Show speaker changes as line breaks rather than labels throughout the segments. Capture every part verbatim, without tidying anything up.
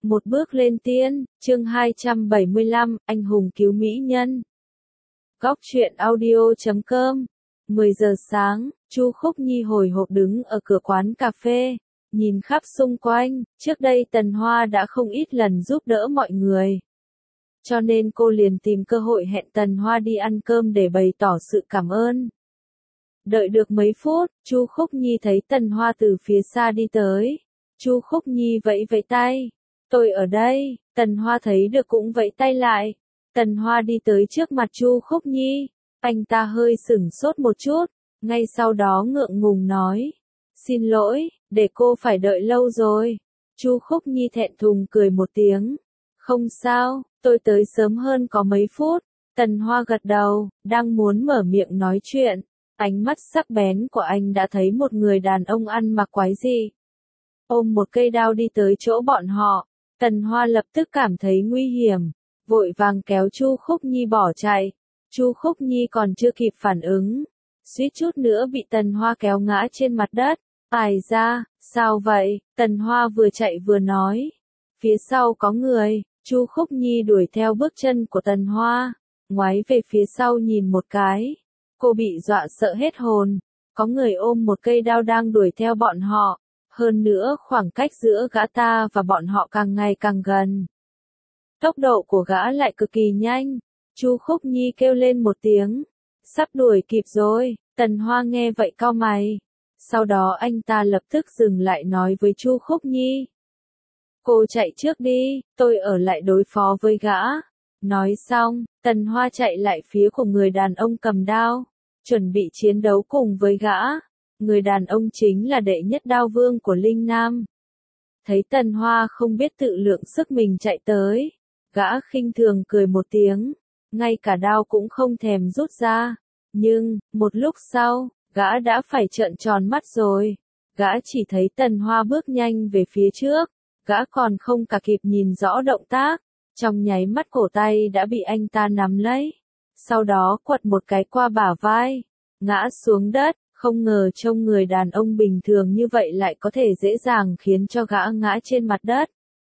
Một bước lên tiên, chương hai trăm bảy mươi lăm, anh hùng cứu mỹ nhân. Góc truyện audio chấm com. mười giờ sáng, Chu Khúc Nhi hồi hộp đứng ở cửa quán cà phê, nhìn khắp xung quanh, trước đây Tần Hoa đã không ít lần giúp đỡ mọi người. Cho nên cô liền tìm cơ hội hẹn Tần Hoa đi ăn cơm để bày tỏ sự cảm ơn. Đợi được mấy phút, Chu Khúc Nhi thấy Tần Hoa từ phía xa đi tới. Chu Khúc Nhi vẫy vẫy tay. Tôi ở đây, Tần Hoa thấy được cũng vẫy tay lại. Tần Hoa đi tới trước mặt Chu Khúc Nhi, anh ta hơi sửng sốt một chút, ngay sau đó ngượng ngùng nói. Xin lỗi, để cô phải đợi lâu rồi. Chu Khúc Nhi thẹn thùng cười một tiếng. Không sao, tôi tới sớm hơn có mấy phút. Tần Hoa gật đầu, đang muốn mở miệng nói chuyện. Ánh mắt sắc bén của anh đã thấy một người đàn ông ăn mặc quái dị, ôm một cây đao đi tới chỗ bọn họ. Tần Hoa lập tức cảm thấy nguy hiểm, vội vàng kéo Chu Khúc Nhi bỏ chạy. Chu Khúc Nhi còn chưa kịp phản ứng, suýt chút nữa bị Tần Hoa kéo ngã trên mặt đất. Ai ra, sao vậy? Tần Hoa vừa chạy vừa nói. Phía sau có người. Chu Khúc Nhi đuổi theo bước chân của Tần Hoa, ngoái về phía sau nhìn một cái. Cô bị dọa sợ hết hồn, có người ôm một cây đao đang đuổi theo bọn họ. Hơn nữa khoảng cách giữa gã ta và bọn họ càng ngày càng gần. Tốc độ của gã lại cực kỳ nhanh. Chu Khúc Nhi kêu lên một tiếng. Sắp đuổi kịp rồi. Tần Hoa nghe vậy cau mày. Sau đó anh ta lập tức dừng lại nói với Chu Khúc Nhi. Cô chạy trước đi, tôi ở lại đối phó với gã. Nói xong, Tần Hoa chạy lại phía của người đàn ông cầm đao, chuẩn bị chiến đấu cùng với gã. Người đàn ông chính là đệ nhất đao vương của Linh Nam. Thấy Tần Hoa không biết tự lượng sức mình chạy tới, gã khinh thường cười một tiếng, ngay cả đao cũng không thèm rút ra. Nhưng, một lúc sau, gã đã phải trợn tròn mắt rồi. Gã chỉ thấy Tần Hoa bước nhanh về phía trước, gã còn không cả kịp nhìn rõ động tác, trong nháy mắt cổ tay đã bị anh ta nắm lấy, sau đó quật một cái qua bả vai, ngã xuống đất. Không ngờ trông người đàn ông bình thường như vậy lại có thể dễ dàng khiến cho gã ngã trên mặt đất.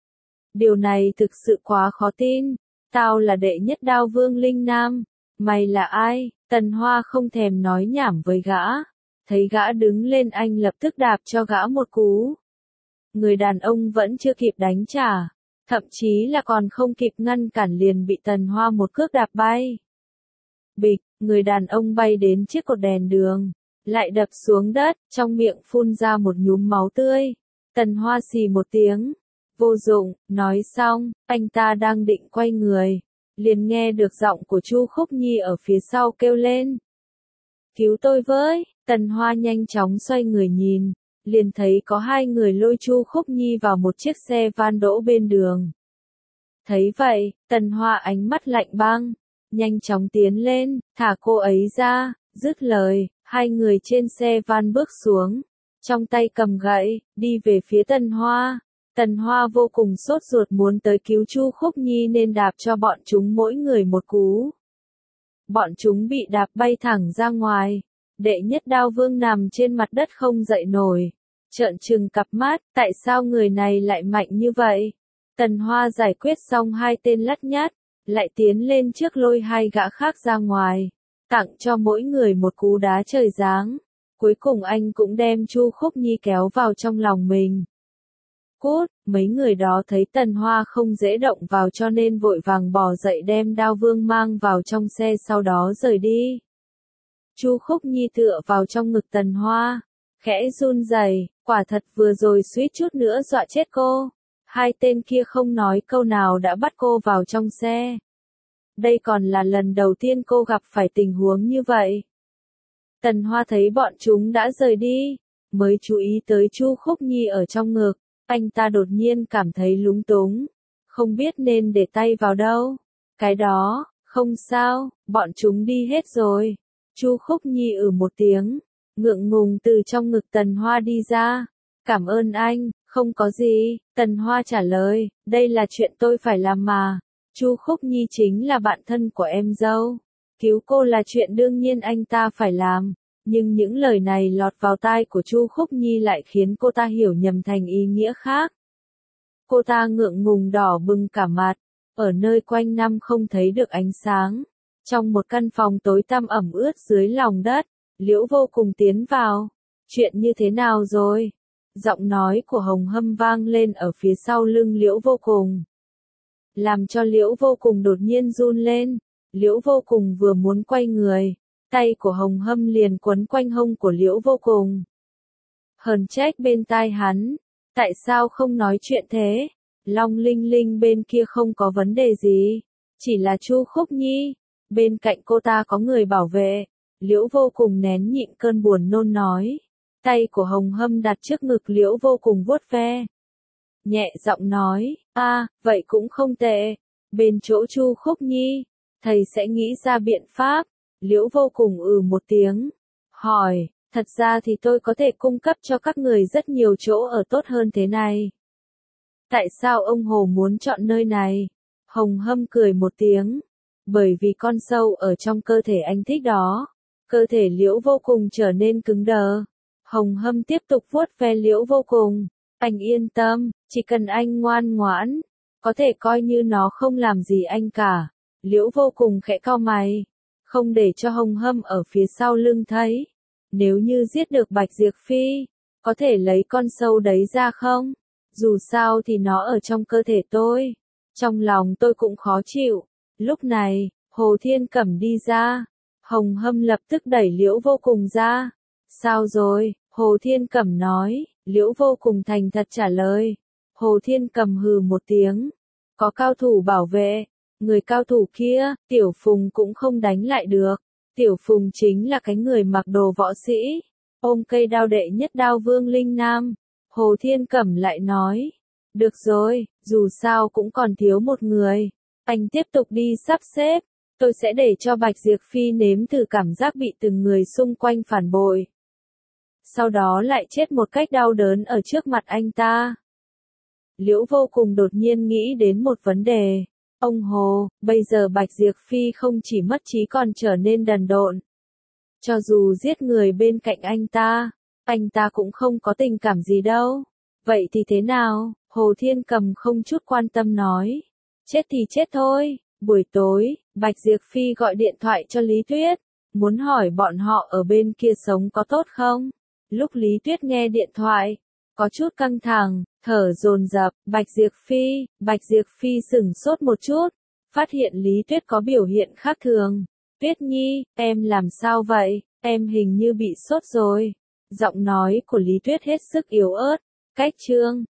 Điều này thực sự quá khó tin. Tao là đệ nhất đao vương Linh Nam. Mày là ai? Tần Hoa không thèm nói nhảm với gã. Thấy gã đứng lên anh lập tức đạp cho gã một cú. Người đàn ông vẫn chưa kịp đánh trả, thậm chí là còn không kịp ngăn cản liền bị Tần Hoa một cước đạp bay. Bịch, người đàn ông bay đến chiếc cột đèn đường, lại đập xuống đất, trong miệng phun ra một nhúm máu tươi. Tần Hoa xì một tiếng. Vô dụng, nói xong, anh ta đang định quay người, liền nghe được giọng của Chu Khúc Nhi ở phía sau kêu lên. Cứu tôi với. Tần Hoa nhanh chóng xoay người nhìn, liền thấy có hai người lôi Chu Khúc Nhi vào một chiếc xe van đỗ bên đường. Thấy vậy, Tần Hoa ánh mắt lạnh băng, nhanh chóng tiến lên, thả cô ấy ra. Dứt lời, hai người trên xe van bước xuống, trong tay cầm gậy, đi về phía Tần Hoa. Tần Hoa vô cùng sốt ruột muốn tới cứu Chu Khúc Nhi nên đạp cho bọn chúng mỗi người một cú. Bọn chúng bị đạp bay thẳng ra ngoài. Đệ nhất đao vương nằm trên mặt đất không dậy nổi, trợn trừng cặp mắt, tại sao người này lại mạnh như vậy? Tần Hoa giải quyết xong hai tên lắt nhát, lại tiến lên trước lôi hai gã khác ra ngoài, tặng cho mỗi người một cú đá trời giáng. Cuối cùng anh cũng đem Chu Khúc Nhi kéo vào trong lòng mình. Cút, mấy người đó thấy Tần Hoa không dễ động vào cho nên vội vàng bò dậy đem đao vương mang vào trong xe sau đó rời đi. Chu Khúc Nhi tựa vào trong ngực Tần Hoa, khẽ run rẩy, quả thật vừa rồi suýt chút nữa dọa chết cô. Hai tên kia không nói câu nào đã bắt cô vào trong xe. Đây còn là lần đầu tiên cô gặp phải tình huống như vậy. Tần Hoa thấy bọn chúng đã rời đi, mới chú ý tới Chu Khúc Nhi ở trong ngực. Anh ta đột nhiên cảm thấy lúng túng, không biết nên để tay vào đâu. Cái đó, không sao, bọn chúng đi hết rồi. Chu Khúc Nhi ử một tiếng, ngượng ngùng từ trong ngực Tần Hoa đi ra. Cảm ơn anh, không có gì. Tần Hoa trả lời, đây là chuyện tôi phải làm mà. Chu Khúc Nhi chính là bạn thân của em dâu, cứu cô là chuyện đương nhiên anh ta phải làm. Nhưng những lời này lọt vào tai của Chu Khúc Nhi lại khiến cô ta hiểu nhầm thành ý nghĩa khác. Cô ta ngượng ngùng đỏ bừng cả mặt, ở nơi quanh năm không thấy được ánh sáng. Trong một căn phòng tối tăm ẩm ướt dưới lòng đất, Liễu Vô Cùng tiến vào. Chuyện như thế nào rồi? Giọng nói của Hồng Hâm vang lên ở phía sau lưng Liễu Vô Cùng, làm cho Liễu Vô Cùng đột nhiên run lên. Liễu Vô Cùng vừa muốn quay người, tay của Hồng Hâm liền quấn quanh hông của Liễu Vô Cùng. Hờn trách bên tai hắn, tại sao không nói chuyện thế? Long Linh Linh bên kia không có vấn đề gì, chỉ là Chu Khúc Nhi, bên cạnh cô ta có người bảo vệ. Liễu Vô Cùng nén nhịn cơn buồn nôn nói. Tay của Hồng Hâm đặt trước ngực Liễu Vô Cùng vuốt ve, nhẹ giọng nói, a, vậy cũng không tệ. Bên chỗ Chu Khúc Nhi, thầy sẽ nghĩ ra biện pháp. Liễu Vô Cùng ừ một tiếng, hỏi, thật ra thì tôi có thể cung cấp cho các người rất nhiều chỗ ở tốt hơn thế này. Tại sao ông Hồ muốn chọn nơi này? Hồng Hâm cười một tiếng, bởi vì con sâu ở trong cơ thể anh thích đó. Cơ thể Liễu Vô Cùng trở nên cứng đờ. Hồng Hâm tiếp tục vuốt ve Liễu Vô Cùng. Anh yên tâm, chỉ cần anh ngoan ngoãn, có thể coi như nó không làm gì anh cả. Liễu Vô Cùng khẽ cau mày, không để cho Hồng Hâm ở phía sau lưng thấy. Nếu như giết được Bạch Diệp Phi, có thể lấy con sâu đấy ra không? Dù sao thì nó ở trong cơ thể tôi. Trong lòng tôi cũng khó chịu. Lúc này, Hồ Thiên Cẩm đi ra. Hồng Hâm lập tức đẩy Liễu Vô Cùng ra. Sao rồi? Hồ Thiên Cẩm nói. Liễu Vô Cùng thành thật trả lời. Hồ Thiên Cẩm hừ một tiếng. Có cao thủ bảo vệ. Người cao thủ kia, Tiểu Phùng cũng không đánh lại được. Tiểu Phùng chính là cái người mặc đồ võ sĩ, ôm cây đao đệ nhất đao Vương Linh Nam. Hồ Thiên Cẩm lại nói. Được rồi, dù sao cũng còn thiếu một người. Anh tiếp tục đi sắp xếp. Tôi sẽ để cho Bạch Diệp Phi nếm thử cảm giác bị từng người xung quanh phản bội. Sau đó lại chết một cách đau đớn ở trước mặt anh ta. Liễu Vô Cùng đột nhiên nghĩ đến một vấn đề. Ông Hồ, bây giờ Bạch Diệp Phi không chỉ mất trí còn trở nên đần độn. Cho dù giết người bên cạnh anh ta, anh ta cũng không có tình cảm gì đâu. Vậy thì thế nào? Hồ Thiên Cầm không chút quan tâm nói. Chết thì chết thôi. Buổi tối, Bạch Diệp Phi gọi điện thoại cho Lý Tuyết, muốn hỏi bọn họ ở bên kia sống có tốt không? Lúc Lý Tuyết nghe điện thoại, có chút căng thẳng, thở dồn dập. Bạch Diệp Phi, Bạch Diệp Phi sửng sốt một chút, phát hiện Lý Tuyết có biểu hiện khác thường. Tuyết Nhi, em làm sao vậy? Em hình như bị sốt rồi. Giọng nói của Lý Tuyết hết sức yếu ớt. Cách chương